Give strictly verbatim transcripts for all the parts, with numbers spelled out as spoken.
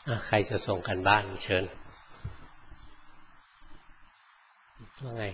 ใครจะส่งกันบ้านเชิญว่าไง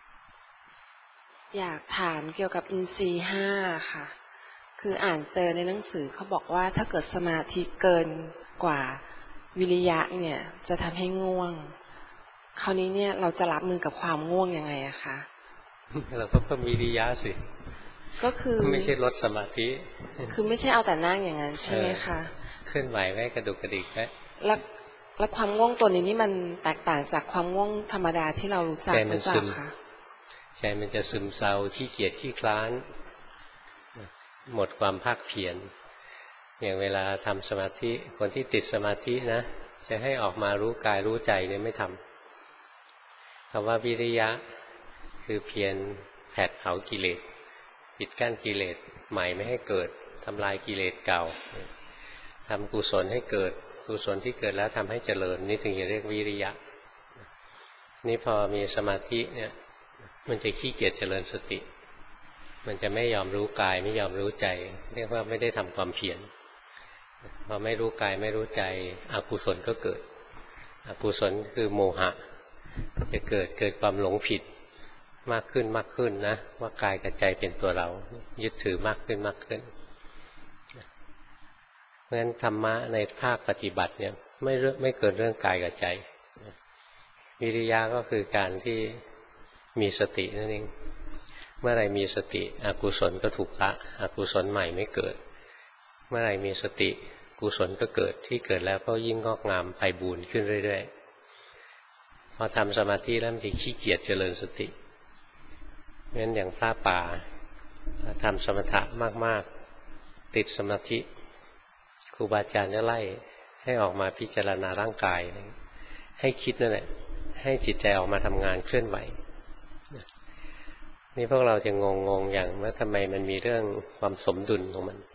อยากถามเกี่ยวกับอินทรีย์ห้าค่ะคืออ่านเจอในหนังสือเขาบอกว่าถ้าเกิดสมาธิเกินกว่าวิริยะเนี่ยจะทำให้ง่วงคราวนี้เนี่ยเราจะรับมือกับความง่วงยังไงอะคะเราก็เพิ่มวิริยะสิก็คือไม่ใช่ลดสมาธิคือไม่ใช่เอาแต่นั่งอย่างนั้นใช่ไหมคะเคลื่อนไหวไว้กระดุกกระดิกไว้แล้วแล้วความง่วงตัวนี้นี่มันแตกต่างจากความง่วงธรรมดาที่เรารู้จักหรือเปล่าคะใจมันจะซึมเศร้าขี้เกียจขี้คลานหมดความภาคเพียรอย่างเวลาทำสมาธิคนที่ติดสมาธินะจะให้ออกมารู้กายรู้ใจเนี่ยไม่ทำคำว่าวิริยะคือเพียรแผดเผากิเลสปิดกั้นกิเลสใหม่ไม่ให้เกิดทำลายกิเลสเก่าทำกุศลให้เกิดกุศลที่เกิดแล้วทำให้เจริญนี่ถึงจะเรียกวิริยะนี่พอมีสมาธิเนี่ยมันจะขี้เกียจเจริญสติมันจะไม่ยอมรู้กายไม่ยอมรู้ใจเรียกว่าไม่ได้ทำความเพียรพอไม่รู้กายไม่รู้ใจอกุศลก็เกิดอกุศลคือโมหะจะเกิดเกิดความหลงผิดมากขึ้นมากขึ้นนะว่ากายกับใจเป็นตัวเรายึดถือมากขึ้นมากขึ้นเพราะฉะนั้นธรรมะในภาคปฏิบัติเนี่ยไม่เรื่องไม่เกิดเรื่องกายกับใจวิริยะก็คือการที่มีสตินั่นเองเมื่อไรมีสติอกุศลก็ถูกละอกุศลใหม่ไม่เกิดเมื่อไรมีสติกุศลก็เกิดที่เกิดแล้วก็ยิ่งงอกงามไพบูรย์ขึ้นเรื่อยๆพอทำสมาธิแล้วมันจะขี้เกียจเจริญสติงั้นอย่างพระป่าทำสมถะมากๆติดสมาธิครูบาอาจารย์จะไล่ให้ออกมาพิจารณาร่างกายให้คิดนั่นแหละให้จิตใจออกมาทำงานเคลื่อนไหวนี่พวกเราจะงงงอย่างว่าทำไมมันมีเรื่องความสมดุลของมัน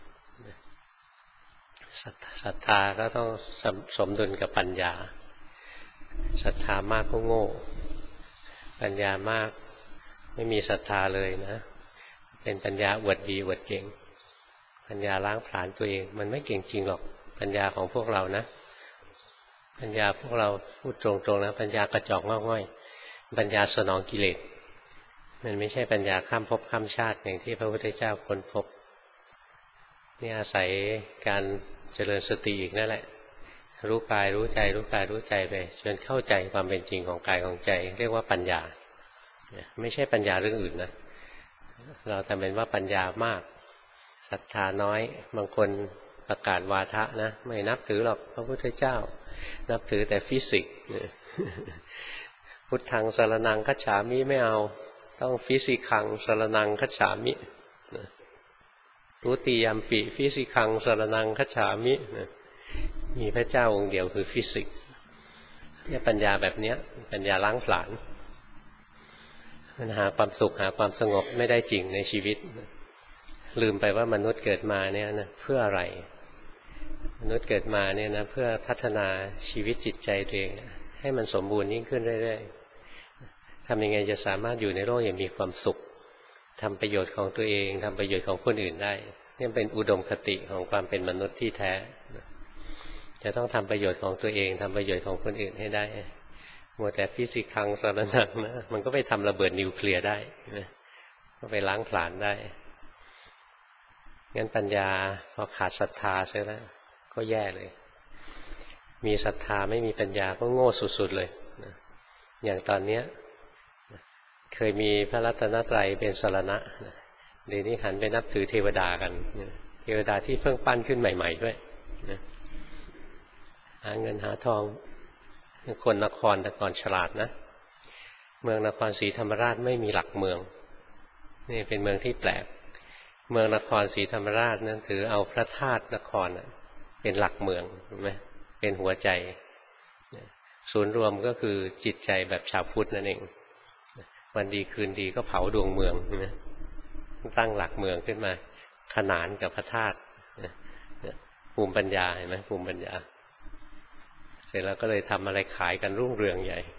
ศรัทธาก็ต้องสมดุลกับปัญญาศรัทธามากก็โง่ปัญญามากไม่มีศรัทธาเลยนะเป็นปัญญาอวดดีอวดเก่งปัญญาล้างผลาญตัวเองมันไม่เก่งจริงหรอกปัญญาของพวกเรานะปัญญาพวกเราพูดตรงๆนะปัญญากระจอกงอกง่อยปัญญาสนองกิเลสมันไม่ใช่ปัญญาข้ามภพข้ามชาติอย่างที่พระพุทธเจ้าค้นพบนี่อาศัยการเจริญสติอีกนั่นแหละรู้กายรู้ใจรู้กายรู้ใจไปจนเข้าใจความเป็นจริงของกายของใจเรียกว่าปัญญาไม่ใช่ปัญญาเรื่องอื่นนะเราทำเป็นว่าปัญญามากศรัทธาน้อยบางคนประกาศวาทะนะไม่นับถือหรอกพระพุทธเจ้านับถือแต่ฟิสิกส์พุทธังสรณังคัจฉามิไม่เอาต้องฟิสิกังสรณังคัจฉามิทุติยัมปิฟิสิกังสรณังคัจฉามิมีพระเจ้าองค์เดียวคือฟิสิกส์เนี่ยปัญญาแบบนี้ปัญญาล้างผลาญมันหาความสุขหาความสงบไม่ได้จริงในชีวิตลืมไปว่ามนุษย์เกิดมาเนี่ยนะเพื่ออะไรมนุษย์เกิดมาเนี่ยนะเพื่อพัฒนาชีวิตจิตใจตัวเองให้มันสมบูรณ์ยิ่งขึ้นเรื่อยๆทำยังไงจะสามารถอยู่ในโลกอย่างมีความสุขทำประโยชน์ของตัวเองทำประโยชน์ของคนอื่นได้นี่เป็นอุดมคติของความเป็นมนุษย์ที่แท้จะต้องทำประโยชน์ของตัวเองทำประโยชน์ของคนอื่นให้ได้มัวแต่ฟิสิกังสรณังนะมันก็ไปทำระเบิดนิวเคลียร์ได้ก็ไปล้างผลาญได้งั้นปัญญาพอขาดศรัทธาใช่แล้วก็แย่เลยมีศรัทธาไม่มีปัญญาก็โง่สุดๆเลยนะอย่างตอนนี้นะเคยมีพระรัตนตรัยเป็นสรณะนะเดี๋ยวนี้หันไปนับถือเทวดากันนะเทวดาที่เพิ่งปั้นขึ้นใหม่ๆด้วยนะหาเงินหาทองคนนครแต่ก่อนฉลาดนะเมืองนครศรีธรรมราชไม่มีหลักเมืองนี่เป็นเมืองที่แปลกเมืองนครศรีธรรมราชนั้นถือเอาพระธาตุนครเป็นหลักเมืองเห็นไหมเป็นหัวใจศูนย์รวมก็คือจิตใจแบบชาวพุทธนั่นเองวันดีคืนดีก็เผาดวงเมืองเห็นไหมตั้งหลักเมืองขึ้นมาขนานกับพระธาตุภูมิปัญญาเห็นไหมภูมิปัญญาเสร็จแล้วก็เลยทำอะไรขายกันรุ่งเรืองใหญ่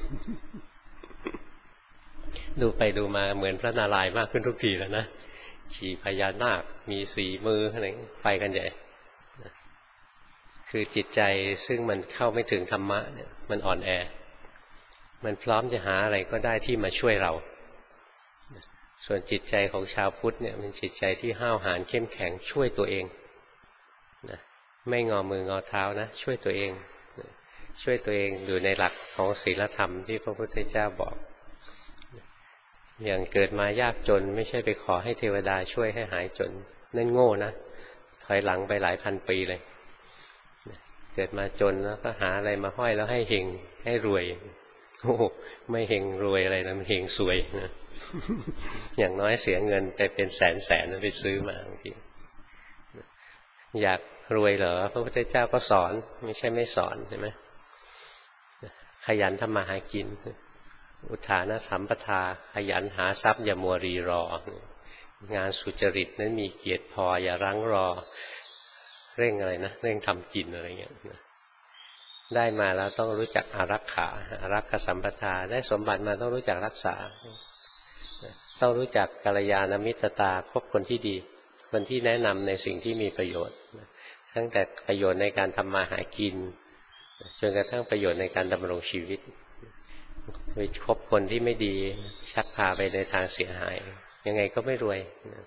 ดูไปดูมาเหมือนพระนารายณ์มากขึ้นทุกทีแล้วนะขี่พญานาคมีสี่มืออะไรไปกันใหญ่คือจิตใจซึ่งมันเข้าไม่ถึงธรรมะเนี่ยมันอ่อนแอมันพร้อมจะหาอะไรก็ได้ที่มาช่วยเราส่วนจิตใจของชาวพุทธเนี่ยเป็นจิตใจที่ห้าวหาญเข้มแข็งช่วยตัวเองนะไม่งอมืองอเท้านะช่วยตัวเองนะช่วยตัวเองอยู่ในหลักของศีลธรรมที่พระพุทธเจ้าบอกอย่างเกิดมายากจนไม่ใช่ไปขอให้เทวดาช่วยให้หายจนนั่นโง่นะถอยหลังไปหลายพันปีเลยเกิดมาจนแล้วก็หาอะไรมาห้อยแล้วให้เฮงให้รวยโอ้ไม่เฮงรวยอะไรนะมันเฮงซวยนะอย่างน้อยเสียเงินไปเป็นแสนแสนไปซื้อมาบางทีอยากรวยเหรอพระพุทธเจ้าก็สอนไม่ใช่ไม่สอนใช่ไหมขยันทำมาหากินอุทานสัมปทาขยันหาทรัพย์อย่ามัวรีรองานสุจริตนั้นมีเกียรติพออย่ารั้งรอเร่งอะไรนะเร่งทำกินอะไรเงี้ยได้มาแล้วต้องรู้จักอารักขาอารักขสัมปทาได้สมบัติมาต้องรู้จักรักษาต้องรู้จักกัลยาณมิตรตาคบคนที่ดีคนที่แนะนำในสิ่งที่มีประโยชน์ตั้งแต่ประโยชน์ในการทำมาหากินจนกระทั่งประโยชน์ในการดำรงชีวิตไปคบคนที่ไม่ดีชักพาไปในทางเสียหายยังไงก็ไม่รวย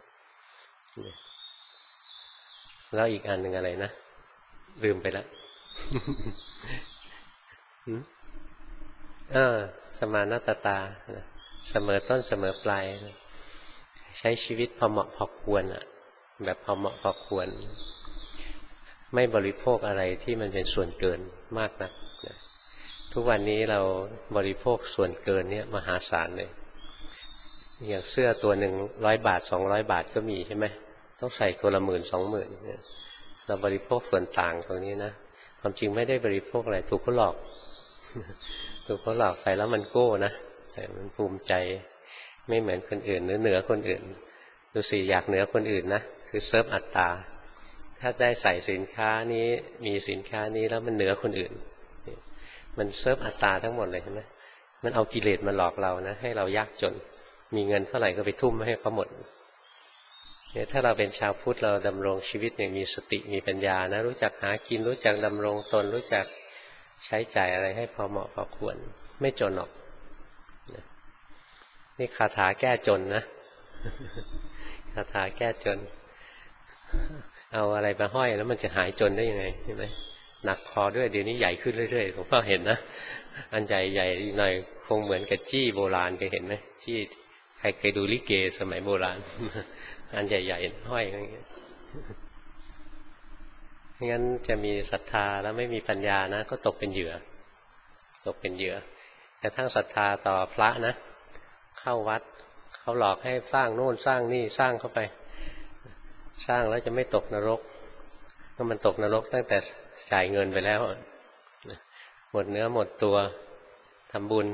แล้วอีกอันหนึ่งอะไรนะลืมไปแล้วเออสมานตตาเสมอต้นเสมอปลายใช้ชีวิตพอเหมาะพอควรอ่ะแบบพอเหมาะพอควรไม่บริโภคอะไรที่มันเป็นส่วนเกินมากนักทุกวันนี้เราบริโภคส่วนเกินเนี่ยมหาศาลเลยอย่างเสื้อตัวหนึ่งร้อยบาทสองร้อยบาทก็มีใช่ไหมต้องใส่ตัวละหมื่นสองหมื่นเราบริโภคส่วนต่างตรงนี้นะความจริงไม่ได้บริโภคอะไรถูกเขาหลอกถูกเขาหลอกใส่แล้วมันโก้นะแต่มันภูมิใจไม่เหมือนคนอื่นหรือเหนือคนอื่นดูสิอยากเหนือคนอื่นนะคือเซิร์ฟอัตตาถ้าได้ใส่สินค้านี้มีสินค้านี้แล้วมันเหนือคนอื่นมันเซิร์ฟอัตตาทั้งหมดเลยใช่ไหมมันเอากิเลสมาหลอกเรานะให้เรายากจนมีเงินเท่าไหร่ก็ไปทุ่มให้เขาหมดเนี่ยถ้าเราเป็นชาวพุทธเราดำรงชีวิตเนี่ยมีสติมีปัญญานะรู้จักหากินรู้จักดำรงตนรู้จักใช้จ่ายอะไรให้พอเหมาะพอควรไม่จนหรอกนี่คาถาแก้จนนะคาถาแก้จนเอาอะไรมาห้อยแล้วมันจะหายจนได้ยังไงใช่ไหมหนักคอด้วยเดี๋ยวนี้ใหญ่ขึ้นเรื่อยๆหลวงพ่อเห็นนะอันใหญ่ใหญ่หน่อยคงเหมือนกับจี้โบราณเคยเห็นไหมจี้ใครเคยดูลิเกสมัยโบราณอันใหญ่ๆห้อยอย่างเงี้ยงั้นจะมีศรัทธาแล้วไม่มีปัญญานะก็ตกเป็นเหยื่อตกเป็นเหยื่อกระทั่งศรัทธาต่อพระนะเข้าวัดเขาหลอกให้สร้างโน่นสร้างนี่สร้างเข้าไปสร้างแล้วจะไม่ตกนรกก็มันตกนรกตั้งแต่จ่ายเงินไปแล้วหมดเนื้อหมดตัวทำบุญ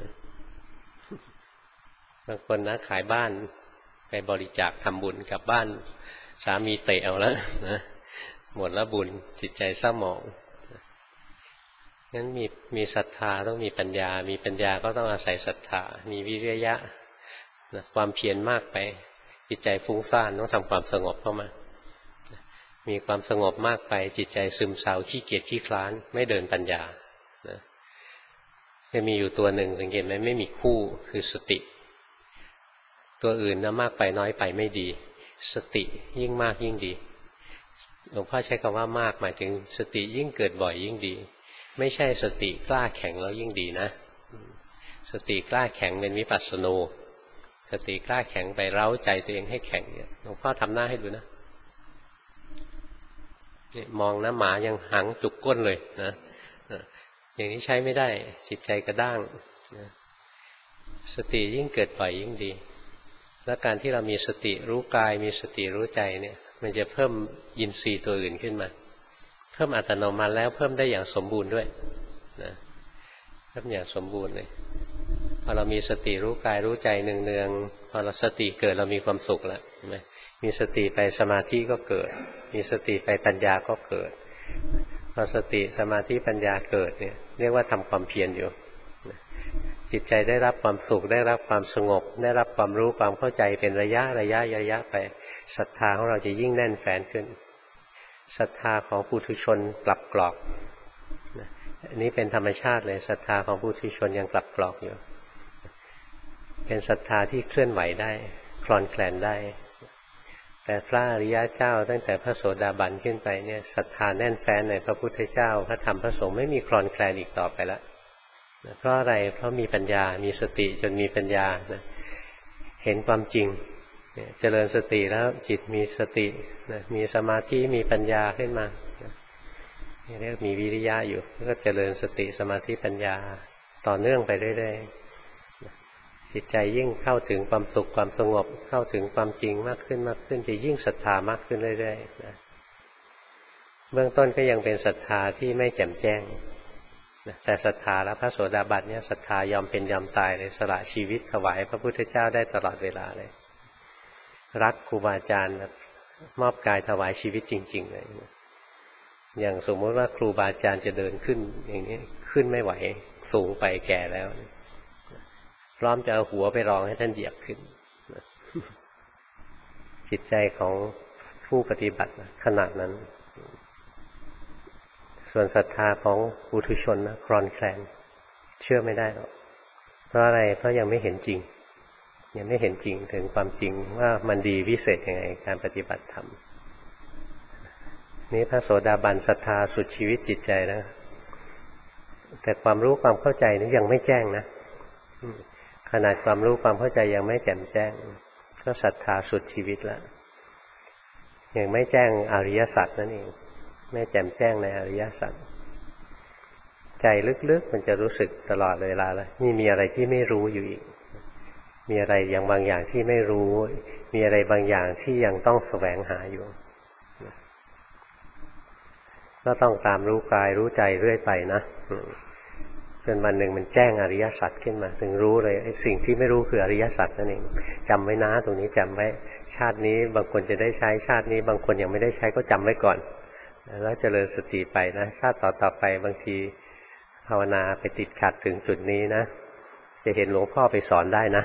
บางคนนะขายบ้านไปบริจาคทำบุญกลับบ้านสามีเตะเอาแล้วนะหมดแล้วบุญจิตใจเศร้าหมองงั้นมีมีศรัทธาต้องมีปัญญามีปัญญาก็ต้องอาศัยศรัทธามีวิริยะนะความเพียรมากไปจิตใจฟุ้งซ่านต้องทำความสงบเข้ามามีความสงบมากไปจิตใจซึมเศร้าขี้เกียจขี้คลานไม่เดินปัญญานะจะมีอยู่ตัวหนึ่งสังเกตไหมไม่มีคู่คือสติตัวอื่นนะมากไปน้อยไปไม่ดีสติยิ่งมากยิ่งดีหลวงพ่อใช้คำว่ามากหมายถึงสติยิ่งเกิดบ่อยยิ่งดีไม่ใช่สติกล้าแข็งแล้วยิ่งดีนะสติกล้าแข็งเป็นวิปัสสนูสติกล้าแข็งไปเร้าใจตัวเองให้แข็งเนี่ยหลวงพ่อทำหน้าให้ดูนะนี่มองนะหมายังหังจุกก้นเลยนะอย่างนี้ใช้ไม่ได้จิตใจกระด้างนะสติยิ่งเกิดบ่อยยิ่งดีและการที่เรามีสติรู้กายมีสติรู้ใจเนี่ยมันจะเพิ่มอินทรีย์ตัวอื่นขึ้นมาเพิ่มอัตโนมัติแล้วเพิ่มได้อย่างสมบูรณ์ด้วยนะเพิ่มอย่างสมบูรณ์เลยพอเรามีสติรู้กายรู้ใจเนืองๆพอเราสติเกิดเรามีความสุขแล้วเห็นไหมมีสติไปสมาธิก็เกิดมีสติไปปัญญาก็เกิดพอสติสมาธิปัญญาเกิดเนี่ยเรียกว่าทำความเพียรอยู่จิตใจได้รับความสุขได้รับความสงบได้รับความรู้ความเข้าใจเป็นระยะระยะระยะไปศรัทธาของเราจะยิ่งแน่นแฟ้นขึ้นศรัทธาของปุถุชนกลับกรอกอันนี้เป็นธรรมชาติเลยศรัทธาของปุถุชนยังกลับกรอกอยู่เป็นศรัทธาที่เคลื่อนไหวได้คลอนแคลนได้แต่พระอริยเจ้าตั้งแต่พระโสดาบันขึ้นไปเนี่ยศรัทธาแน่นแฟ้นในพระพุทธเจ้าพระธรรมพระสงฆ์ไม่มีคลอนแคลนอีกต่อไปแล้วเพราะอะไรเพราะมีปัญญามีสติจนมีปัญญาเห็นความจริงเจริญสติแล้วจิตมีสติมีสมาธิมีปัญญาขึ้นมาเรียกมีวิริยะอยู่ก็เจริญสติสมาธิปัญญาต่อเนื่องไปเรื่อยๆจิตใจยิ่งเข้าถึงความสุขความสงบเข้าถึงความจริงมากขึ้นมากขึ้นจะยิ่งศรัทธามากขึ้นเรื่อยๆนะเบื้องต้นก็ยังเป็นศรัทธาที่ไม่แจ่มแจ้งแต่ศรัทธาแล้วพระโสดาบันเนี่ยศรัทธายอมเป็นยอมตายเลยสละชีวิตถวายพระพุทธเจ้าได้ตลอดเวลาเลยรักครูบาอาจารย์มอบกายถวายชีวิตจริงๆเลยอย่างสมมติว่าครูบาอาจารย์จะเดินขึ้นอย่างนี้ขึ้นไม่ไหวสูงไปแก่แล้วพร้อมจะเอาหัวไปรองให้ท่านเหยียบขึ้นจิตใจของผู้ปฏิบัติขนาดนั้นส่วนศรัทธาของปุถุชนนะคลอนแคลนเชื่อไม่ได้หรอกเพราะอะไรเพราะยังไม่เห็นจริงยังไม่เห็นจริงถึงความจริงว่ามันดีวิเศษยังไงการปฏิบัติธรรมนี้พระโสดาบันศรัทธาสุดชีวิตจิตใจนะแต่ความรู้ความเข้าใจนี้ยังไม่แจ้งนะขนาดความรู้ความเข้าใจยังไม่แจ่มแจ้งก็ศรัทธาสุดชีวิตแล้วยังไม่แจ้งอริยสัจนั่นเองไม่แจ่มแจ้งในอริยสัจใจลึกๆมันจะรู้สึกตลอดเวลาเลยนี่มีอะไรที่ไม่รู้อยู่อีกมีอะไรอย่างบางอย่างที่ไม่รู้มีอะไรบางอย่างที่ยังต้องแสวงหาอยู่ก็ต้องตามรู้กายรู้ใจเรื่อยไปนะจนวันหนึ่งมันแจ้งอริยสัจขึ้นมาถึงรู้เลยไอ้สิ่งที่ไม่รู้คืออริยสัจนั่นเองจำไว้นะตรงนี้จำไว้ชาตินี้บางคนจะได้ใช้ชาตินี้บางคนยังไม่ได้ใช้ก็จำไว้ก่อนแล้วเจริญสติไปนะชาติต่อต่อไปบางทีภาวนาไปติดขัดถึงจุดนี้นะจะเห็นหลวงพ่อไปสอนได้นะ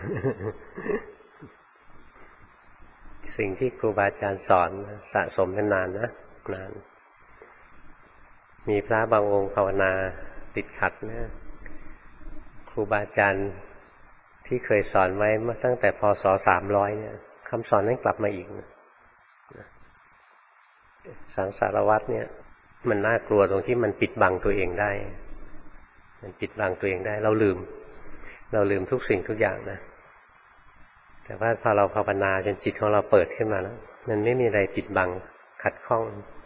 สิ่งที่ครูบาอาจารย์สอนสะสมกันนานนะนานมีพระบางองค์ภาวนาติดขัดนะครูบาอาจารย์ที่เคยสอนไว้มาตั้งแต่พศสามร้อยเนี่ยคำสอนนั้นกลับมาอีกนะสังสารวัฏเนี่ยมันน่ากลัวตรงที่มันปิดบังตัวเองได้มันปิดบังตัวเองได้เราลืมเราลืมทุกสิ่งทุกอย่างนะแต่ว่าพอเราภาวนาจนจิตของเราเปิดขึ้นมาแล้วมันไม่มีอะไรปิดบังขัดข้อง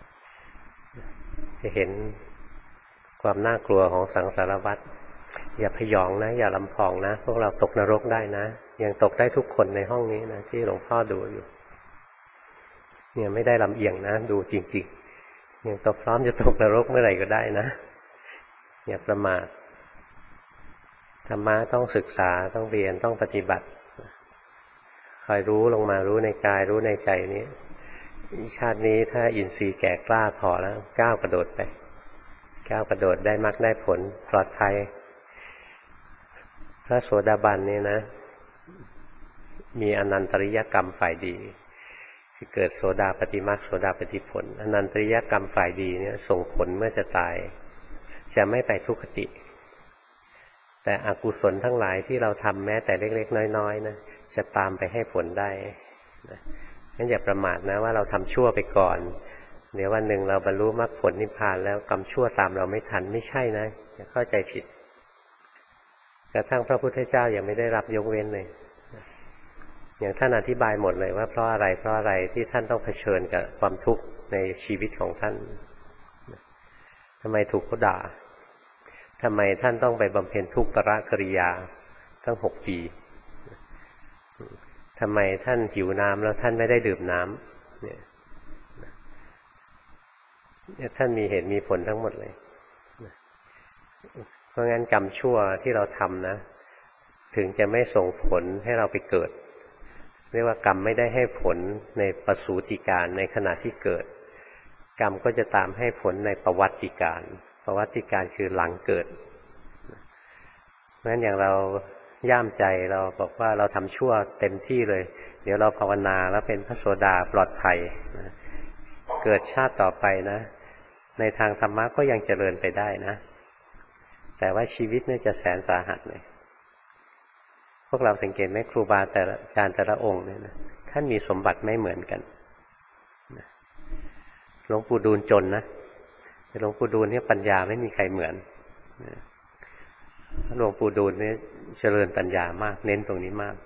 จะเห็นความน่ากลัวของสังสารวัฏอย่าพยองนะอย่าลำพองนะพวกเราตกนรกได้นะยังตกได้ทุกคนในห้องนี้นะที่หลวงพ่อดูอยู่เนี่ยไม่ได้ลำเอียงนะดูจริงๆยังตกพร้อมจะตกนรกเมื่อไหร่ก็ได้นะอย่าประมาทธรรมะต้องศึกษาต้องเรียนต้องปฏิบัติคอยรู้ลงมารู้ในกายรู้ในใจนี้ชาตินี้ถ้าอินทรีย์แก่กล้าพอแล้วก้าวกระโดดไปก้าวกระโดดได้มรรคได้ผลปลอดภัยพระโสดาบันนี่นะมีอนันตริยกรรมฝ่ายดีคือเกิดโสดาปฏิมรรคโสดาปฏิผลอนันตริยกรรมฝ่ายดีเนี่ยส่งผลเมื่อจะตายจะไม่ไปทุกขติแต่อกุศลทั้งหลายที่เราทำแม้แต่เล็กๆน้อยๆนะจะตามไปให้ผลได้นะงั้นอย่าประมาทนะว่าเราทำชั่วไปก่อนเดี๋ยววันหนึ่งเราบรรลุมรรคผลนิพพานแล้วกรรมชั่วตามเราไม่ทันไม่ใช่นะอย่าเข้าใจผิดกระทั่งพระพุทธเจ้ายังไม่ได้รับยกเว้นเลยอย่างท่านอธิบายหมดเลยว่าเพราะอะไรเพราะอะไรที่ท่านต้องเผชิญกับความทุกข์ในชีวิตของท่านทำไมถูกเขาด่าทำไมท่านต้องไปบำเพ็ญทุกขกริยาตั้งหกปีทำไมท่านหิวน้ำแล้วท่านไม่ได้ดื่มน้ำเนี่ยท่านมีเหตุมีผลทั้งหมดเลยเพราะงั้นกรรมชั่วที่เราทำนะถึงจะไม่ส่งผลให้เราไปเกิดเรียกว่ากรรมไม่ได้ให้ผลในประสูติการในขณะที่เกิดกรรมก็จะตามให้ผลในประวัติการประวัติการคือหลังเกิดเพราะฉะนั้นอย่างเราย่ามใจเราบอกว่าเราทำชั่วเต็มที่เลยเดี๋ยวเราภาวนาแล้วเป็นพระโสดาปลอดภัยเกิดชาติต่อไปนะในทางธรรมะก็ยังเจริญไปได้นะแต่ว่าชีวิตเนี่ยจะแสนสาหัสเลยพวกเราสังเกตไหมครูบาแต่ละอาจารย์แต่ละองค์เนี่ยนะท่านมีสมบัติไม่เหมือนกันหลวงปู่ดูลจนนะหลวงปู่ดูลเนี่ยปัญญาไม่มีใครเหมือนหลวงปู่ดูลเนี่ยเจริญปัญญามากเน้นตรงนี้มาก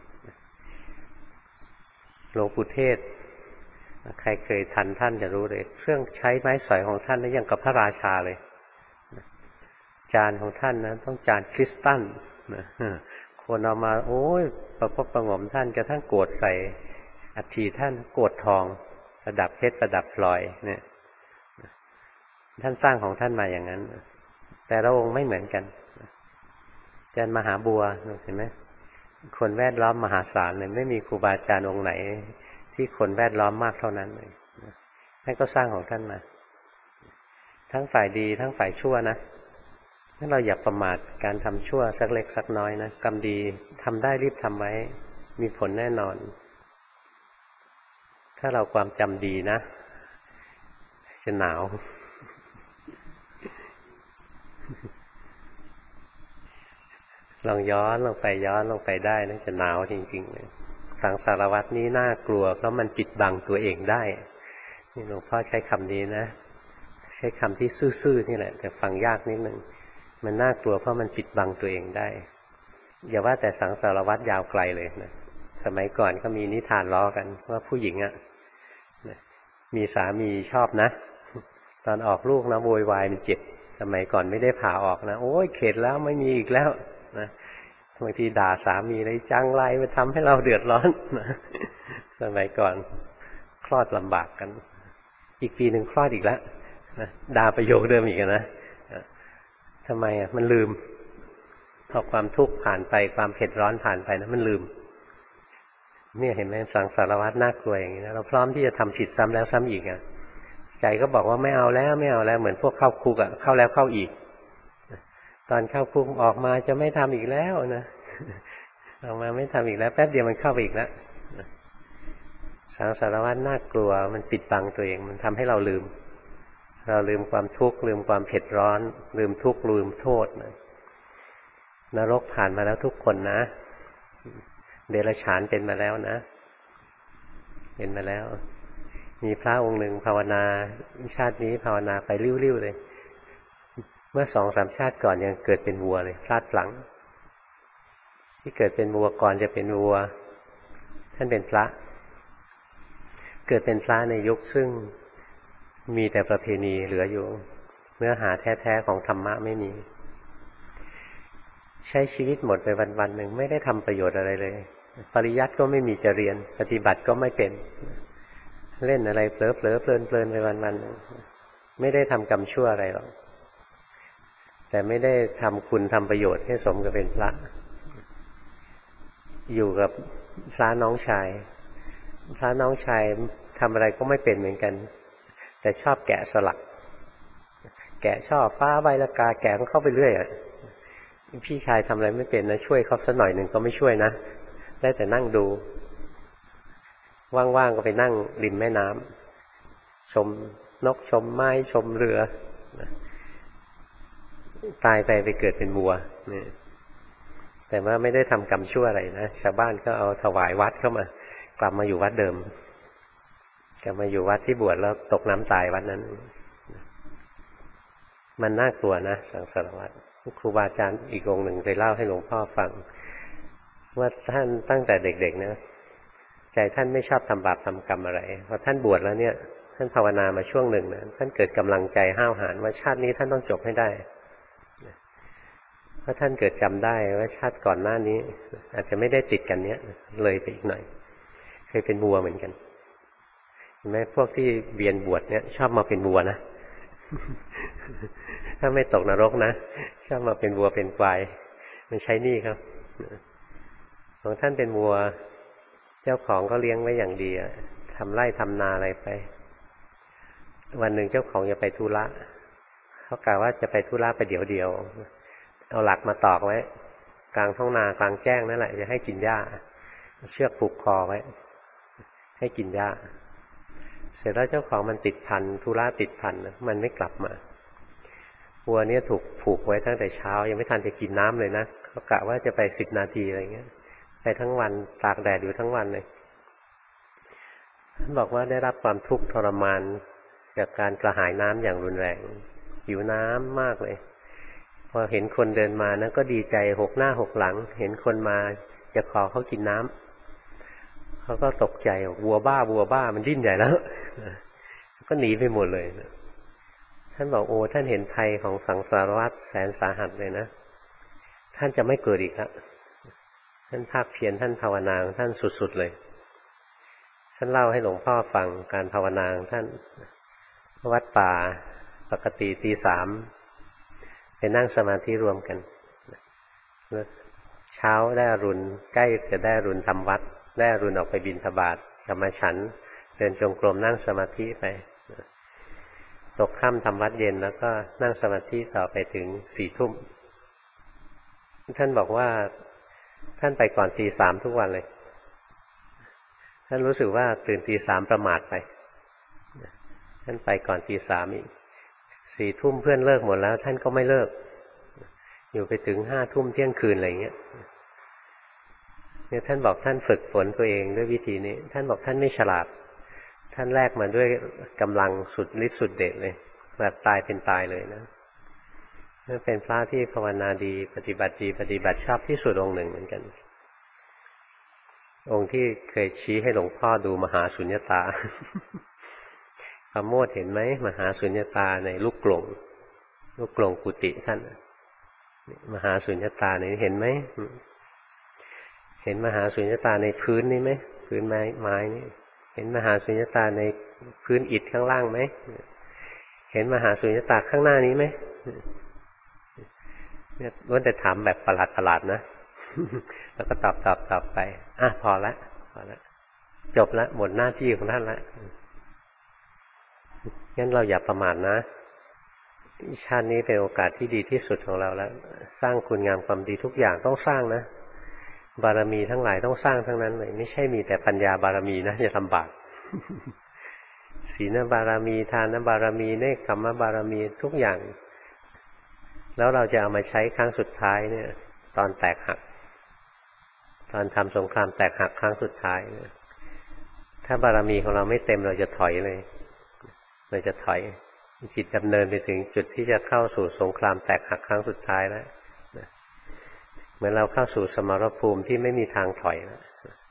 หลวงปู่เทศใครเคยทันท่านจะรู้เลยเครื่องใช้ไม้สอยของท่านนี่ยังกับพระราชาเลยจานของท่านนะต้องจานคริสตัลนะคนเอามาโอ้ยประพบประงมท่านกระทั่งโกรธใส่อัฐิท่านโกรธทองประดับเพชรประดับพลอยเนี่ยท่านสร้างของท่านมาอย่างนั้นแต่ละองค์ไม่เหมือนกันอาจารย์มหาบัวเห็นไหมคนแวดล้อมมหาศาลเลยไม่มีครูบาอาจารย์องค์ไหนที่คนแวดล้อมมากเท่านั้นเลยท่านก็สร้างของท่านมาทั้งฝ่ายดีทั้งฝ่ายชั่วนะถ้าเราอย่าประมาทการทำชั่วสักเล็กสักน้อยนะกรรมดีทำได้รีบทำไว้มีผลแน่นอนถ้าเราความจำดีนะจะหนาวลองย้อนลงไปย้อนลงไปได้นะจะหนาวจริงๆเลยสังสารวัฏนี้น่ากลัวเพราะมันปิดบังตัวเองได้นี่หลวงพ่อใช้คำนี้นะใช้คำที่ซื่อๆนี่แหละแต่ฟังยากนิดนึงมันน่ากลัวเพราะมันปิดบังตัวเองได้อย่าว่าแต่สังสารวัฏยาวไกลเลยนะสมัยก่อนก็มีนิทานล้อกันว่าผู้หญิงอ่ะมีสามีชอบนะตอนออกลูกนะโวยวายมันเจ็บสมัยก่อนไม่ได้ผ่าออกนะโอ้ยเข็ดแล้วไม่มีอีกแล้วนะบางทีด่าสามีเลยจังไรมาทำให้เราเดือดร้อนนะสมัยก่อนคลอดลำบากกันอีกปีหนึ่งคลอดอีกแล้วนะด่าประโยคเดิมอีกนะทำไมอ่ะมันลืมพอความทุกข์ผ่านไปความเผ็ดร้อนผ่านไปนะมันลืมเนี่ยเห็นไหมสังสารวัฏน่ากลัวอย่างนี้นะเราพร้อมที่จะทำผิดซ้ำแล้วซ้ำอีกอ่ะใจก็บอกว่าไม่เอาแล้วไม่เอาแล้วเหมือนพวกเข้าคุกอ่ะเข้าแล้วเข้าอีกตอนเข้าคุกออกมาจะไม่ทำอีกแล้วนะออกมาไม่ทำอีกแล้วแป๊บเดียวมันเข้าไปอีกแล้วสังสารวัฏน่ากลัวมันปิดบังตัวเองมันทำให้เราลืมเราลืมความทุกข์ลืมความเผ็ดร้อนลืมทุกข์ลืมโทษนะนรกผ่านมาแล้วทุกคนนะเดรัจฉานเป็นมาแล้วนะเป็นมาแล้วมีพระองค์หนึ่งภาวนาชาตินี้ภาวนาไปริ้วๆเลยเมื่อสองสามชาติก่อนยังเกิดเป็นวัวเลยพลาดพลั้งที่เกิดเป็นวัวก่อนจะเป็นวัวท่านเป็นพระเกิดเป็นพระในยุคซึ่งมีแต่ประเพณีเหลืออยู่เนื้อหาแท้ๆของธรรมะไม่มีใช้ชีวิตหมดไปวันๆหนึ่งไม่ได้ทำประโยชน์อะไรเลยปริยัติก็ไม่มีจะเรียนปฏิบัติก็ไม่เป็นเล่นอะไรเผลอๆเพลินๆไปวันๆไม่ได้ทำกรรมชั่วอะไรหรอกแต่ไม่ได้ทำคุณทำประโยชน์ให้สมกับเป็นพระอยู่กับพระน้องชายพระน้องชายทำอะไรก็ไม่เป็นเหมือนกันแต่ชอบแกะสลักแกะช่อฟ้าใบละกาแกะมันเข้าไปเรื่อยอ่ะพี่ชายทำอะไรไม่เป็นนะช่วยเขาสักหน่อยหนึ่งก็ไม่ช่วยนะได้แต่นั่งดูว่างๆก็ไปนั่งริมแม่น้ำชมนกชมไม้ชมเรือตายไปไปเกิดเป็นวัวนี่แต่ว่าไม่ได้ทำกรรมชั่วอะไรนะชาวบ้านก็เอาถวายวัดเข้ามากลับมาอยู่วัดเดิมกลับมาอยู่วัดที่บวชแล้วตกน้ำตายวัดนั้นมันน่ากลัวนะสังสารวัฏครูบาอาจารย์อีกองค์หนึ่งเคยเล่าให้หลวงพ่อฟังว่าท่านตั้งแต่เด็กๆนะใจท่านไม่ชอบทำบาปทำกรรมอะไรพอท่านบวชแล้วเนี่ยท่านภาวนามาช่วงหนึ่งนะท่านเกิดกำลังใจห้าวหาญว่าชาตินี้ท่านต้องจบให้ได้เพราะท่านเกิดจำได้ว่าชาติก่อนหน้านี้อาจจะไม่ได้ติดกันเนี้ยเลยไปอีกหน่อยเคยเป็นวัวเหมือนกันเห็นไหมพวกที่เวียนบวชเนี่ยชอบมาเป็นวัวนะ ถ้าไม่ตกนรกนะชอบมาเป็นวัวเป็นควายมันใช้หนี้ครับของท่านเป็นวัวเจ้าของก็เลี้ยงไว้อย่างดีทำไร่ทำนาอะไรไปวันหนึ่งเจ้าของจะไปธุระเขากล่าวว่าจะไปธุระไปเดี๋ยวเดียวเอาหลักมาตอกไว้กลางท้องนากลางแจ้งนั่นแหละจะให้กินหญ้าเชือกผูกคอไว้ให้กินหญ้าเสร็จแล้วเจ้าของมันติดพันธุระติดพันมันไม่กลับมาวัวเนี่ยถูกผูกไว้ตั้งแต่เช้ายังไม่ทันจะกินน้ำเลยนะเขากะว่าจะไปสิบนาทีอะไรเงี้ยไปทั้งวันตากแดดอยู่ทั้งวันเลยท่านบอกว่าได้รับความทุกข์ทรมานจากการกระหายน้ำอย่างรุนแรงหิวน้ำมากเลยพอเห็นคนเดินมานะก็ดีใจหกหน้าหกหลังเห็นคนมาจะขอเขากินน้ำเขาก็ตกใจวัวบ้าวัวบ้ามันดิ้นใหญ่แล้วก็หนีไปหมดเลยท่านบอกโอ้ท่านเห็นภัยของสังสารวัฏแสนสาหัสเลยนะท่านจะไม่เกิดอีกแล้วท่านภาคเพียรท่านภาวนาของท่านสุดๆเลยท่านเล่าให้หลวงพ่อฟังการภาวนาของท่านวัดป่าปกติตีสามไปนั่งสมาธิรวมกันเช้าได้อรุณใกล้จะได้อรุณทำวัดได้อรุณออกไปบิณฑบาตกลับมาฉันเดินจงกรมนั่งสมาธิไปตกค่ำทำวัดเย็นแล้วก็นั่งสมาธิต่อไปถึงสี่ทุ่มท่านบอกว่าท่านไปก่อนตีสามทุกวันเลยท่านรู้สึกว่าตื่นตีสามประมาทไปท่านไปก่อนตีสามอีกสี่ทุ่มเพื่อนเลิกหมดแล้วท่านก็ไม่เลิกอยู่ไปถึงห้าทุ่มเที่ยงคืนอะไรเงี้ยเนี่ยท่านบอกท่านฝึกฝนตัวเองด้วยวิธีนี้ท่านบอกท่านไม่ฉลาดท่านแลกมาด้วยกำลังสุดฤทธิ์สุดเดชเลยแบบตายเป็นตายเลยนะนั่นเป็นพระที่ภาวนาดีปฏิบัติดีปฏิบัติชอบที่สุดองค์หนึ่งเหมือนกันองค์ที่เคยชี้ให้หลวงพ่อดูมหาสุญญตาพระโมทเห็นไหมมหาสุญญตาในลูกกลงลูกกลงกุฏิท่านมหาสุญญตาในเห็นไหมเห็นมหาสุญญตาในพื้นนี่ไหมพื้นไม้ไม้นี่เห็นมหาสุญญตาในพื้นอิฐข้างล่างไหมเห็นมหาสุญญตาข้างหน้านี้ไหมเนี่ยล้วนแต่ถามแบบประหลาดประหลาดนะแล้วก็ตอบตอบตอบไปอ่ะพอละพอละจบละหมดหน้าที่ของท่านละงั้นเราอย่าประมาทนะชาตินี้เป็นโอกาสที่ดีที่สุดของเราแล้วสร้างคุณงามความดีทุกอย่างต้องสร้างนะบารมีทั้งหลายต้องสร้างทั้งนั้นเลยไม่ใช่มีแต่ปัญญาบารมีนะอย่าลำบากศีลบารมีทานบารมีเนกขัมมบารมีทุกอย่างแล้วเราจะเอามาใช้ครั้งสุดท้ายเนี่ยตอนแตกหักตอนทำสงครามแตกหักครั้งสุดท้ายเนี่ยถ้าบารมีของเราไม่เต็มเราจะถอยเลยเราจะถอยจิตดำเนินไปถึงจุดที่จะเข้าสู่สงครามแตกหักครั้งสุดท้ายแล้วเหมือนเราเข้าสู่สมรภูมิที่ไม่มีทางถอยแล้ว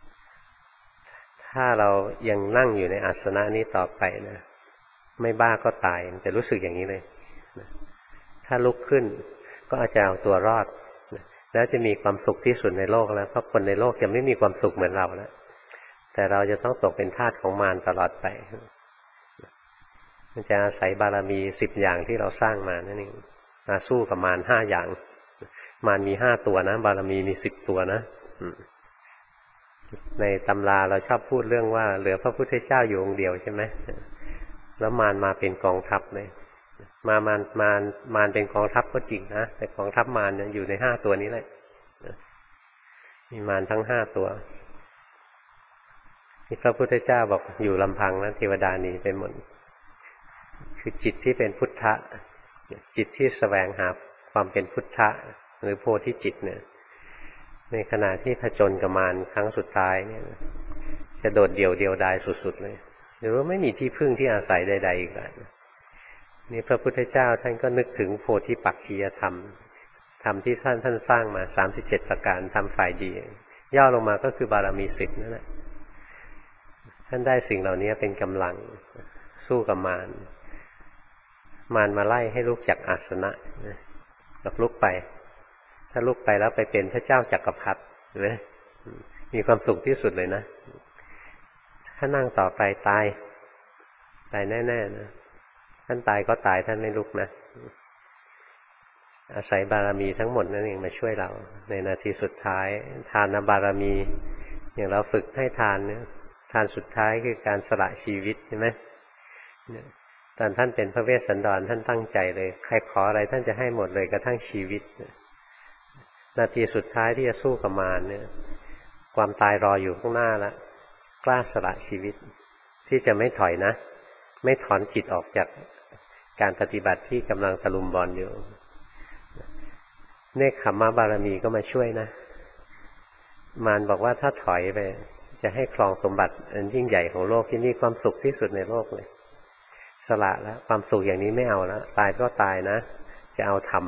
ถ้าเรายังนั่งอยู่ในอาสนะนี้ต่อไปนะไม่บ้าก็ตายจะรู้สึกอย่างนี้เลยถ้าลุกขึ้นก็อาจจะเอาตัวรอดแล้วจะมีความสุขที่สุดในโลกแล้วเพราะคนในโลกจะไม่มีความสุขเหมือนเราแล้วแต่เราจะต้องตกเป็นทาสของมารตลอดไปมันจะอาศัยบารมีสิบอย่างที่เราสร้างมานั่นเองมาสู้กับมารห้าอย่างมารมีห้าตัวนะบารมีมีสิบตัวนะในตำราเราชอบพูดเรื่องว่าเหลือพระพุทธเจ้าอยู่องค์เดียวใช่ไหมแล้วมารมาเป็นกองทัพเลยมามารมารมารเป็นกองทัพก็จริงนะแต่กองทัพมารเนี่ยอยู่ในห้าตัวนี้แหละมีมารทั้งห้าตัวที่พระพุทธเจ้าบอกอยู่ลำพังนะเทวดาหนีไปหมดคือจิตที่เป็นพุทธะจิตที่แสวงหาความเป็นพุทธะหรือโพธิจิตเนี่ยในขณะที่ผจญกับมารครั้งสุดท้ายเนี่ยจะโดดเดี่ยวเดียวดายสุดๆเลยหรือว่าไม่มีที่พึ่งที่อาศัยใดๆอีกแล้วนี่พระพุทธเจ้าท่านก็นึกถึงโพธิปักขียธรรมธรรมที่ท่านท่านสร้างมาสามสิบเจ็ดประการทำฝ่ายดีย่อลงมาก็คือบารมีสิบนั่นแหละท่านได้สิ่งเหล่านี้เป็นกำลังสู้กับมารมารมาไล่ให้ลุกจากอาสนะแล้วลุกไปถ้าลุกไปแล้วไปเป็นพระเจ้าจักรพรรดินะมีความสุขที่สุดเลยนะถ้านั่งต่อไปตายตายแน่ๆนะท่านตายก็ตายท่านไม่ลุกนะอาศัยบารมีทั้งหมดนั่นเองมาช่วยเราในนาทีสุดท้ายทานบารมีอย่างเราฝึกให้ทานเนี่ยทานสุดท้ายคือการสละชีวิตใช่ไหมตอนท่านเป็นพระเวสสันดรท่านตั้งใจเลยใครขออะไรท่านจะให้หมดเลยกระทั่งชีวิตนาทีสุดท้ายที่จะสู้กับมารเนี่ยความตายรออยู่ข้างหน้าแล้วกล้าสละชีวิตที่จะไม่ถอยนะไม่ถอนจิตออกจากการปฏิบัติที่กำลังตะลุมบอลอยู่เนคขมมะบารมีก็มาช่วยนะมารบอกว่าถ้าถอยไปจะให้ครองสมบัติอันยิ่งใหญ่ของโลกที่นี่ความสุขที่สุดในโลกเลยสละแล้วความสุขอย่างนี้ไม่เอาแล้วตายก็ตายนะจะเอาธรรม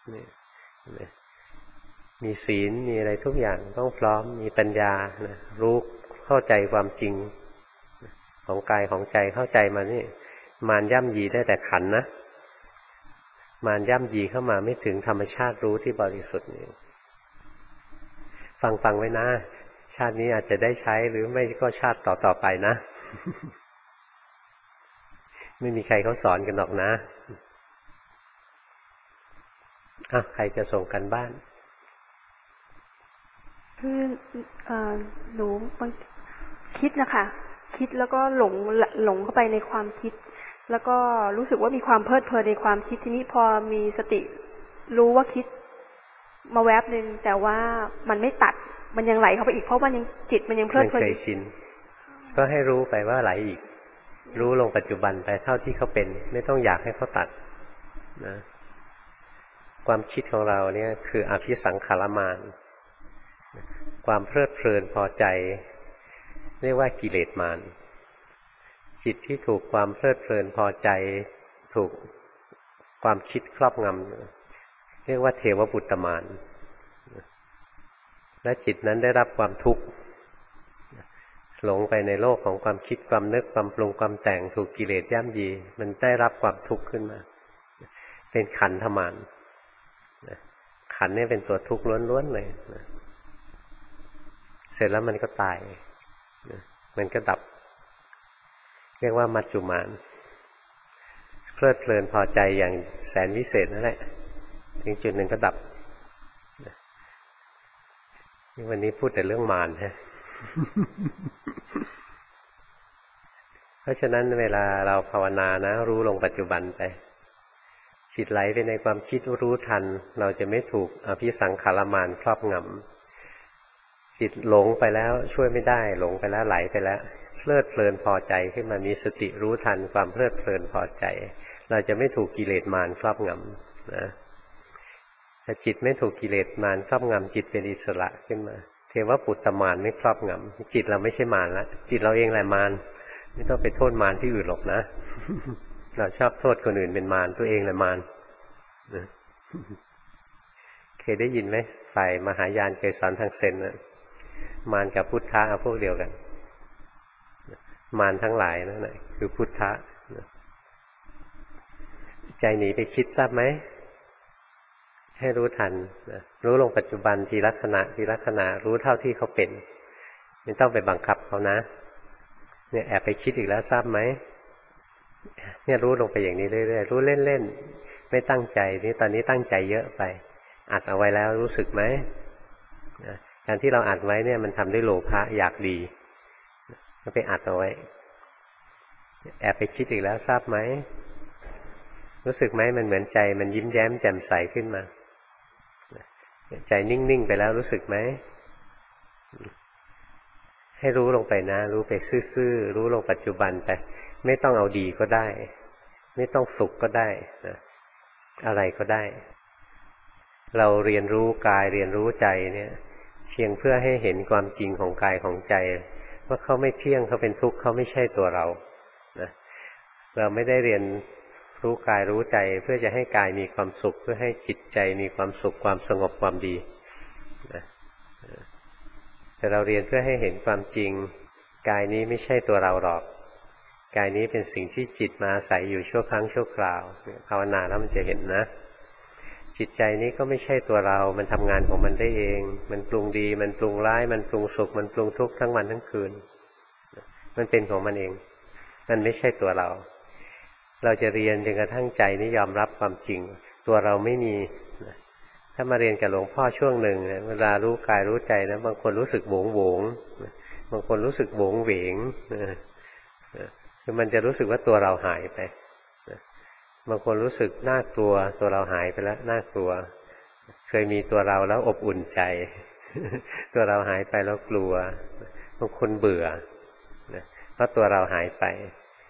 มีศีลมีอะไรทุกอย่างต้องพร้อมมีปัญญานะรู้เข้าใจความจริงของกายของใจเข้าใจมานี่มารย่ำยีได้แต่ขันนะมารย่ำยีเข้ามาไม่ถึงธรรมชาติรู้ที่บริสุทธิ์นี่ฟังฟังไว้นะชาตินี้อาจจะได้ใช้หรือไม่ก็ชาติต่อต่อไปนะ ไม่มีใครเขาสอนกันหรอกนะอ่ะใครจะส่งกันบ้านคือเอ่อหนูคิดนะคะคิดแล้วก็หลงหลงเข้าไปในความคิดแล้วก็รู้สึกว่ามีความเพลิดเพลินในความคิดทีนี้พอมีสติรู้ว่าคิดมาแวบหนึ่งแต่ว่ามันไม่ตัดมันยังไหลเข้าไปอีกเพราะมันยังจิตมันยังเพลิดเพลินมันเคยชินก็ให้รู้ไปว่าไหลอีกรู้ลงปัจจุบันไปเท่าที่เขาเป็นไม่ต้องอยากให้เขาตัดนะความคิดของเราเนี่ยคืออภิสังขารมารความเพลิดเพลินพอใจเรียกว่ากิเลสมารจิตที่ถูกความเพลิดเพลินพอใจถูกความคิดครอบงำเรียกว่าเทวปุตตมารและจิตนั้นได้รับความทุกข์หลงไปในโลกของความคิดความนึกความปรุงความแต่งถูกกิเลสย่ำยีมันได้รับความทุกข์ขึ้นมาเป็นขันธมารขันนี่เป็นตัวทุกข์ล้วนๆเลยเสร็จแล้วมันก็ตายมันก็ดับเรียกว่ามัจจุมานเพลิดเพลินพอใจอย่างแสนวิเศษนั่นแหละถึงจุดหนึ่งก็ดับวันนี้พูดแต่เรื่องมารฮะ เพราะฉะนั้นเวลาเราภาวนานะรู้ลงปัจจุบันไปจิตไหลไปในความคิดรู้ทันเราจะไม่ถูกอภิสังขารมารครอบงำจิตหลงไปแล้วช่วยไม่ได้หลงไปแล้วไหลไปแล้วเพลิดเพลินพอใจขึ้นมามีสติรู้ทันความเพลิดเพลินพอใจเราจะไม่ถูกกิเลสมารครอบงำนะถ้าจิตไม่ถูกกิเลสมารครอบงำจิตเป็นอิสระขึ้นมาเทวปุตตมารไม่ครอบงำจิตเราไม่ใช่มารละจิตเราเองแหละมารไม่ต้องไปโทษมารที่อื่นหรอกนะ เราชอบโทษคนอื่นเป็นมารตัวเองแหละมารนะเคยได้ยินไหมฝ่ายมหายานเคยสอนทางเซนนะมารกับพุทธะพวกเดียวกันมารทั้งหลายนั่นแหละคือพุทธะใจหนีไปคิดทราบไหมให้รู้ทันนะรู้ลงปัจจุบันทีละขณะทีละขณะรู้เท่าที่เขาเป็นไม่ต้องไปบังคับเขานะเนี่ยแอบไปคิดอีกแล้วทราบไหมเนี่ยรู้ลงไปอย่างนี้เรื่อยๆรู้เล่นๆไม่ตั้งใจนี่ตอนนี้ตั้งใจเยอะไปอัดเอาไว้แล้วรู้สึกไหมการที่เราอัดไว้เนี่ยมันทำด้วยโลภะอยากดีก็ไปอัดเอาไว้แอบไปคิดอีกแล้วทราบไหมรู้สึกไหมมันเหมือนใจมันยิ้มแย้มแจ่มใสขึ้นมาใจนิ่งๆไปแล้วรู้สึกไหมให้รู้ลงไปนะรู้ไปซื่อๆรู้ลงปัจจุบันไปไม่ต้องเอาดีก็ได้ไม่ต้องสุขก็ได้นะอะไรก็ได้เราเรียนรู้กายเรียนรู้ใจเนี่ยเพียงเพื่อให้เห็นความจริงของกายของใจว่าเขาไม่เที่ยงเขาเป็นทุกข์เขาไม่ใช่ตัวเรานะเราไม่ได้เรียนรู้กายรู้ใจเพื่อจะให้กายมีความสุขเพื่อให้จิตใจมีความสุขความสงบความดีนะแต่เราเรียนเพื่อให้เห็นความจริงกายนี้ไม่ใช่ตัวเราหรอกกายนี้เป็นสิ่งที่จิตมาอาศัยอยู่ชั่วครั้งชั่วคราวภาวนาแล้วมันจะเห็นนะจิตใจนี้ก็ไม่ใช่ตัวเรามันทำงานของมันได้เองมันปรุงดีมันปรุงร้ายมันปรุงสุขมันปรุงทุกข์ทั้งวันทั้งคืนมันเป็นของมันเองมันไม่ใช่ตัวเราเราจะเรียนจนกระทั่งใจนี้ยอมรับความจริงตัวเราไม่มีถ้ามาเรียนกับหลวงพ่อช่วงหนึ่งเวลารู้กายรู้ใจนะบางคนรู้สึกโหวงโหวงบางคนรู้สึกโหวงเหวงคือมันจะรู้สึกว่าตัวเราหายไปบางคนรู้สึกน่ากลัวตัวเราหายไปแล้วน่ากลัวเคยมีตัวเราแล้วอบอุ่นใจตัวเราหายไปแล้วกลัวบางคนเบื่อเพราะตัวเราหายไป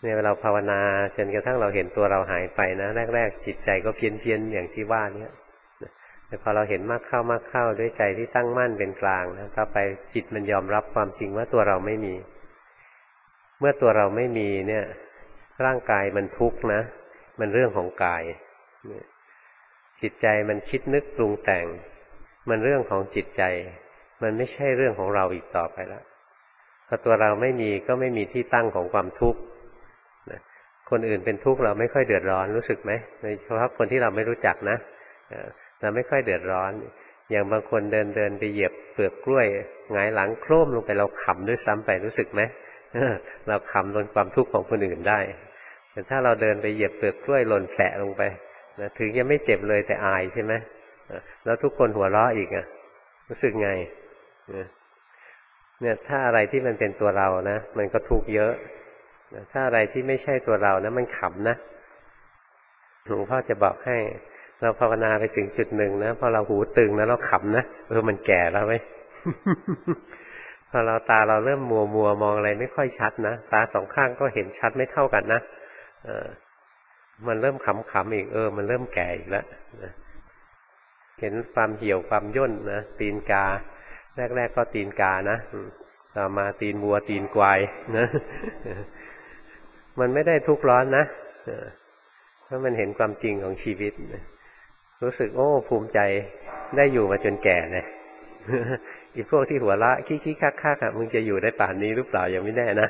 เนี่ยเราภาวนาจนกระทั่งเราเห็นตัวเราหายไปนะแรกๆจิตใจก็เพี้ยนเพี้ยนอย่างที่ว่าเนี่ยแต่พอเราเห็นมากเข้ามากเข้าด้วยใจที่ตั้งมั่นเป็นกลางนะต่อไปจิตมันยอมรับความจริงว่าตัวเราไม่มีเมื่อตัวเราไม่มีเนี่ยร่างกายมันทุกข์นะมันเรื่องของกายจิตใจมันคิดนึกปรุงแต่งมันเรื่องของจิตใจมันไม่ใช่เรื่องของเราอีกต่อไปแล้วพอตัวเราไม่มีก็ไม่มีที่ตั้งของความทุกข์คนอื่นเป็นทุกข์เราไม่ค่อยเดือดร้อนรู้สึกไหมโดยเฉพาะคนที่เราไม่รู้จักนะเราไม่ค่อยเดือดร้อนอย่างบางคนเดินเดินไปเหยียบเปลือกกล้วยหงายหลังโครมลงไปเราขำด้วยซ้ำไปรู้สึกไหมเราขำลนความทุกข์ของคนอื่นได้แต่ถ้าเราเดินไปเหยียบเปลือกกล้วยหล่นแผลลงไปนะถึงจะไม่เจ็บเลยแต่อายใช่ไหมแล้วทุกคนหัวเราะอีกอ่ะรู้สึกไงเนี่ยถ้าอะไรที่มันเป็นตัวเรานะมันก็ทุกข์เยอะถ้าอะไรที่ไม่ใช่ตัวเรานะมันขำนะหลวงพ่อจะบอกให้เราภาวนาไปถึงจุดหนึ่งนะพอเราหูตึงแล้วเราขำนะเออมันแก่แล้วไหม พอเราตาเราเริ่มมัวมัวมองอะไรไม่ค่อยชัดนะตาสองข้างก็เห็นชัดไม่เท่ากันนะเออมันเริ่มขำขำอีกเออมันเริ่มแก่อีกแล้วนะเห็นความเหี่ยวความย่นนะตีนกาแรกๆก็ตีนกานะต่อมาตีนวัวตีนควายนะมันไม่ได้ทุกข์ร้อนนะเพราะมันเห็นความจริงของชีวิตรู้สึกโอ้ภูมิใจได้อยู่มาจนแก่เนี่ยอีพวกที่หัวละขี้ขี้คักคักอ่ะมึงจะอยู่ได้ป่านนี้หรือเปล่ายังไม่แน่นะ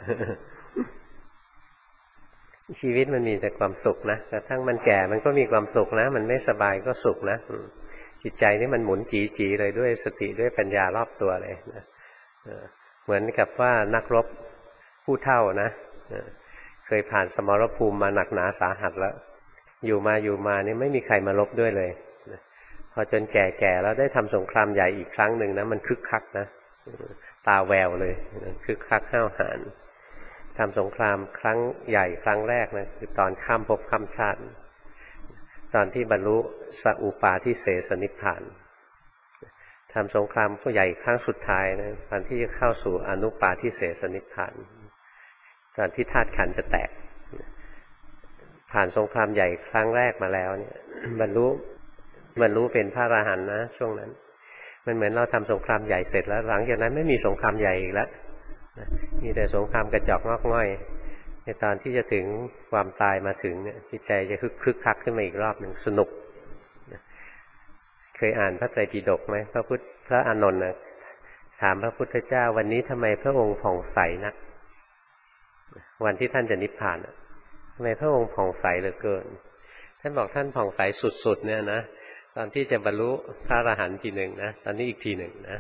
ชีวิตมันมีแต่ความสุขนะกระทั่งมันแก่มันก็มีความสุขนะมันไม่สบายก็สุขนะจิตใจนี่มันหมุนจีจีเลยด้วยสติด้วยปัญญารอบตัวเลยนะเหมือนกับว่านักรบผู้เฒ่านะเคยผ่านสมรภูมิมาหนักหนาสาหัสแล้วอยู่มาอยู่มานี่ไม่มีใครมารบด้วยเลยพอจนแก่ๆแล้วได้ทำสงครามใหญ่อีกครั้งหนึ่งนะมันคึกคักนะตาแววเลยคึกคักห้าวหาญทำสงครามครั้งใหญ่ครั้งแรกนะคือตอนข้ามภพข้ามชาติตอนที่บรรลุสัพปาทิเสสนิพพานทำสงครามผู้ใหญ่ครั้งสุดท้ายนะตอนที่จะเข้าสู่อนุปาทิเสสนิพพานตอนที่ธาตุขันธ์จะแตกผ่านสงครามใหญ่ครั้งแรกมาแล้วเนี่ยบรรลุบรรลุเป็นพระอรหันต์นะช่วงนั้นมันเหมือนเราทำสงครามใหญ่เสร็จแล้วหลังจากนั้นไม่มีสงครามใหญ่อีกแล้วมีแต่สงครามกระจอกงอกง่อยในตอนที่จะถึงความตายมาถึงเนี่ยจิตใจจะคึกคึกคักขึ้นมาอีกรอบหนึ่งสนุกเคยอ่านพระไตรปิฎกไหมพระพุทธพระอานนท์นะถามพระพุทธเจ้าวันนี้ทำไมพระองค์ผ่องใสนักวันที่ท่านจะนิพพานทำไมพระองค์ผ่องใสเหลือเกินท่านบอกท่านผ่องใสสุดๆเนี่ยนะตอนที่จะบรรลุพระอรหันต์ทีหนึ่งนะตอนนี้อีกทีหนึ่งนะ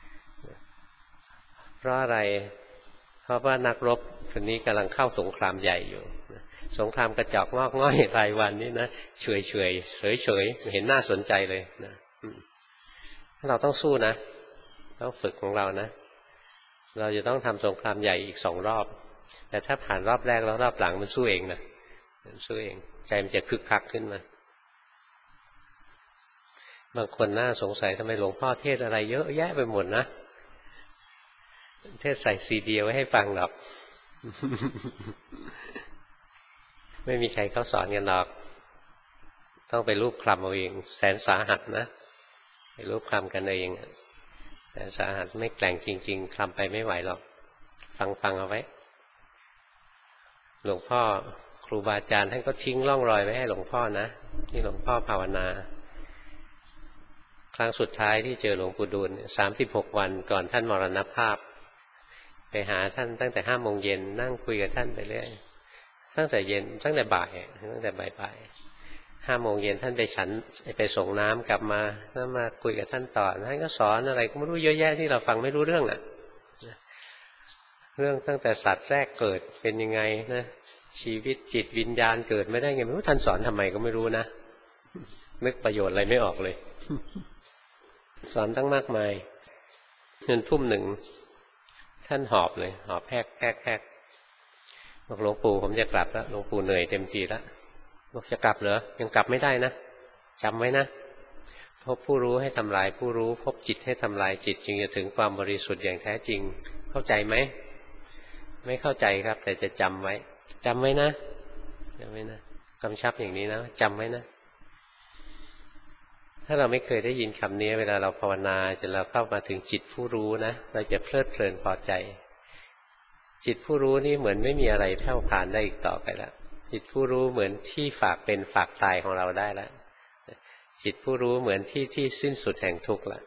เพราะอะไรเพราะว่านักรบคนนี้กำลังเข้าสงครามใหญ่อยู่สงครามกระจอกงอกง่อยรายวันนี้นะเฉยเฉยเฉยเฉยเห็นน่าสนใจเลยนะเราต้องสู้นะต้องฝึกของเรานะเราจะต้องทำสงครามใหญ่อีกสองรอบแต่ถ้าผ่านรอบแรกแล้วรอบหลังมันสู้เองนะมันสู้เองใจมันจะคึกคักขึ้นมาบางคนน่าสงสัยทำไมหลวงพ่อเทศอะไรเยอะแยะไปหมดนะเทศใส่ซีดีไว้ให้ฟังหรอก ไม่มีใครเขาสอนกันหรอกต้องไปรูปคลำเอาเองแสนสาหัสนะไปรูปคลำกันเองแสนสาหัสไม่แกร่งจริงๆคลำไปไม่ไหวหรอกฟังฟังเอาไว้หลวงพ่อครูบาอาจารย์ท่านก็ทิ้งร่องรอยไว้ให้หลวงพ่อนะที่หลวงพ่อภาวนาครั้งสุดท้ายที่เจอหลวงปู่ดูลสามสิบหกวันก่อนท่านมรณภาพไปหาท่านตั้งแต่ห้าโมงเย็นนั่งคุยกับท่านไปเรื่อยตั้งแต่เย็นตั้งแต่บ่ายตั้งแต่บ่ายๆห้าโมงเย็นท่านไปฉันไปส่งน้ำกลับมาแล้วมาคุยกับท่านต่อท่านก็สอนอะไรก็ไม่รู้เยอะแยะที่เราฟังไม่รู้เรื่องอ่ะเรื่องตั้งแต่สัตว์แรกเกิดเป็นยังไงนะชีวิตจิตวิญญาณเกิดไม่ได้ไงไม่รู้ท่านสอนทำไมก็ไม่รู้นะนึกประโยชน์อะไรไม่ออกเลยสอนตั้งมากมายจนทุ่มหนึ่งท่านหอบเลยหอบแพกแพกแพกบอกหลวงปู่ผมจะกลับแล้วหลวงปู่เหนื่อยเต็มทีแล้วบอกจะกลับเหรอยังกลับไม่ได้นะจำไว้นะพบผู้รู้ให้ทำลายผู้รู้พบจิตให้ทำลายจิตจึงจะถึงความบริสุทธิ์อย่างแท้จริงเข้าใจไหมไม่เข้าใจครับแต่จะจำไว้จำไว้นะจำไว้นะกำชับอย่างนี้นะจำไว้นะถ้าเราไม่เคยได้ยินคำนี้เวลาเราภาวนาจนเราเข้ามาถึงจิตผู้รู้นะเราจะเพลิดเพลินพอใจจิตผู้รู้นี่เหมือนไม่มีอะไรแผ่วผ่านได้อีกต่อไปแล้วจิตผู้รู้เหมือนที่ฝากเป็นฝากตายของเราได้แล้วจิตผู้รู้เหมือนที่ที่สิ้นสุดแห่งทุกข์ละ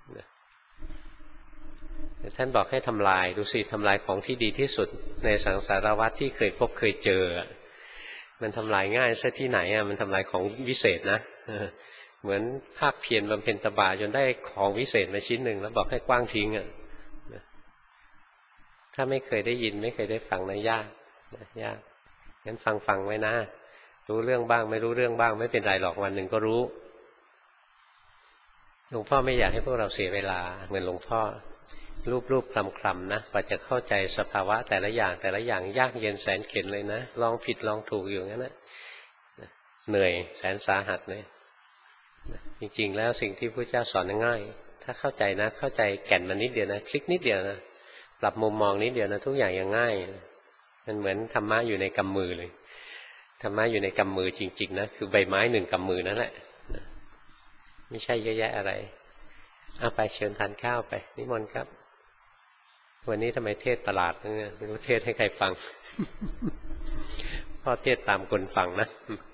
ท่านบอกให้ทำลายดูสิทำลายของที่ดีที่สุดในสังสารวัฏที่เคยพบเคยเจอมันทำลายง่ายซะที่ไหนอ่ะมันทำลายของวิเศษนะเหมือนภาคเพียรบำเพ็ญตบะจนได้ของวิเศษมาชิ้นหนึ่งแล้วบอกให้กว้างทิ้งอ่ะถ้าไม่เคยได้ยินไม่เคยได้ฟังนะยากนะยากงั้นฟังฟังไว้นะรู้เรื่องบ้างไม่รู้เรื่องบ้างไม่เป็นไรหรอกวันหนึ่งก็รู้หลวงพ่อไม่อยากให้พวกเราเสียเวลาเหมือนหลวงพ่อรูปรูปคลำคลำนะกว่าจะเข้าใจสภาวะแต่ละอย่างแต่ละอย่างยากเย็นแสนเข็ญเลยนะลองผิดลองถูกอยู่งั้นนะเหนื่อยแสนสาหัสเลยจริงๆแล้วสิ่งที่พระเจ้าสอนง่ายถ้าเข้าใจนะเข้าใจแก่นมันนิดเดียวนะคลิกนิดเดียวนะปรับมุมมองนิดเดียวนะทุกอย่างยังง่ายมันเหมือนธรรมะอยู่ในกำมือเลยธรรมะอยู่ในกำมือจริงๆนะคือใบไม้หนึ่งกำมือนั่นแหละไม่ใช่เยอะแยะอะไรเอาไปเชิญทานข้าวไปนิมนต์ครับวันนี้ทำไมเทศประหลาดเนี่ยไม่รู้เทศให้ใครฟังพ่อเทศตามคนฟังนะ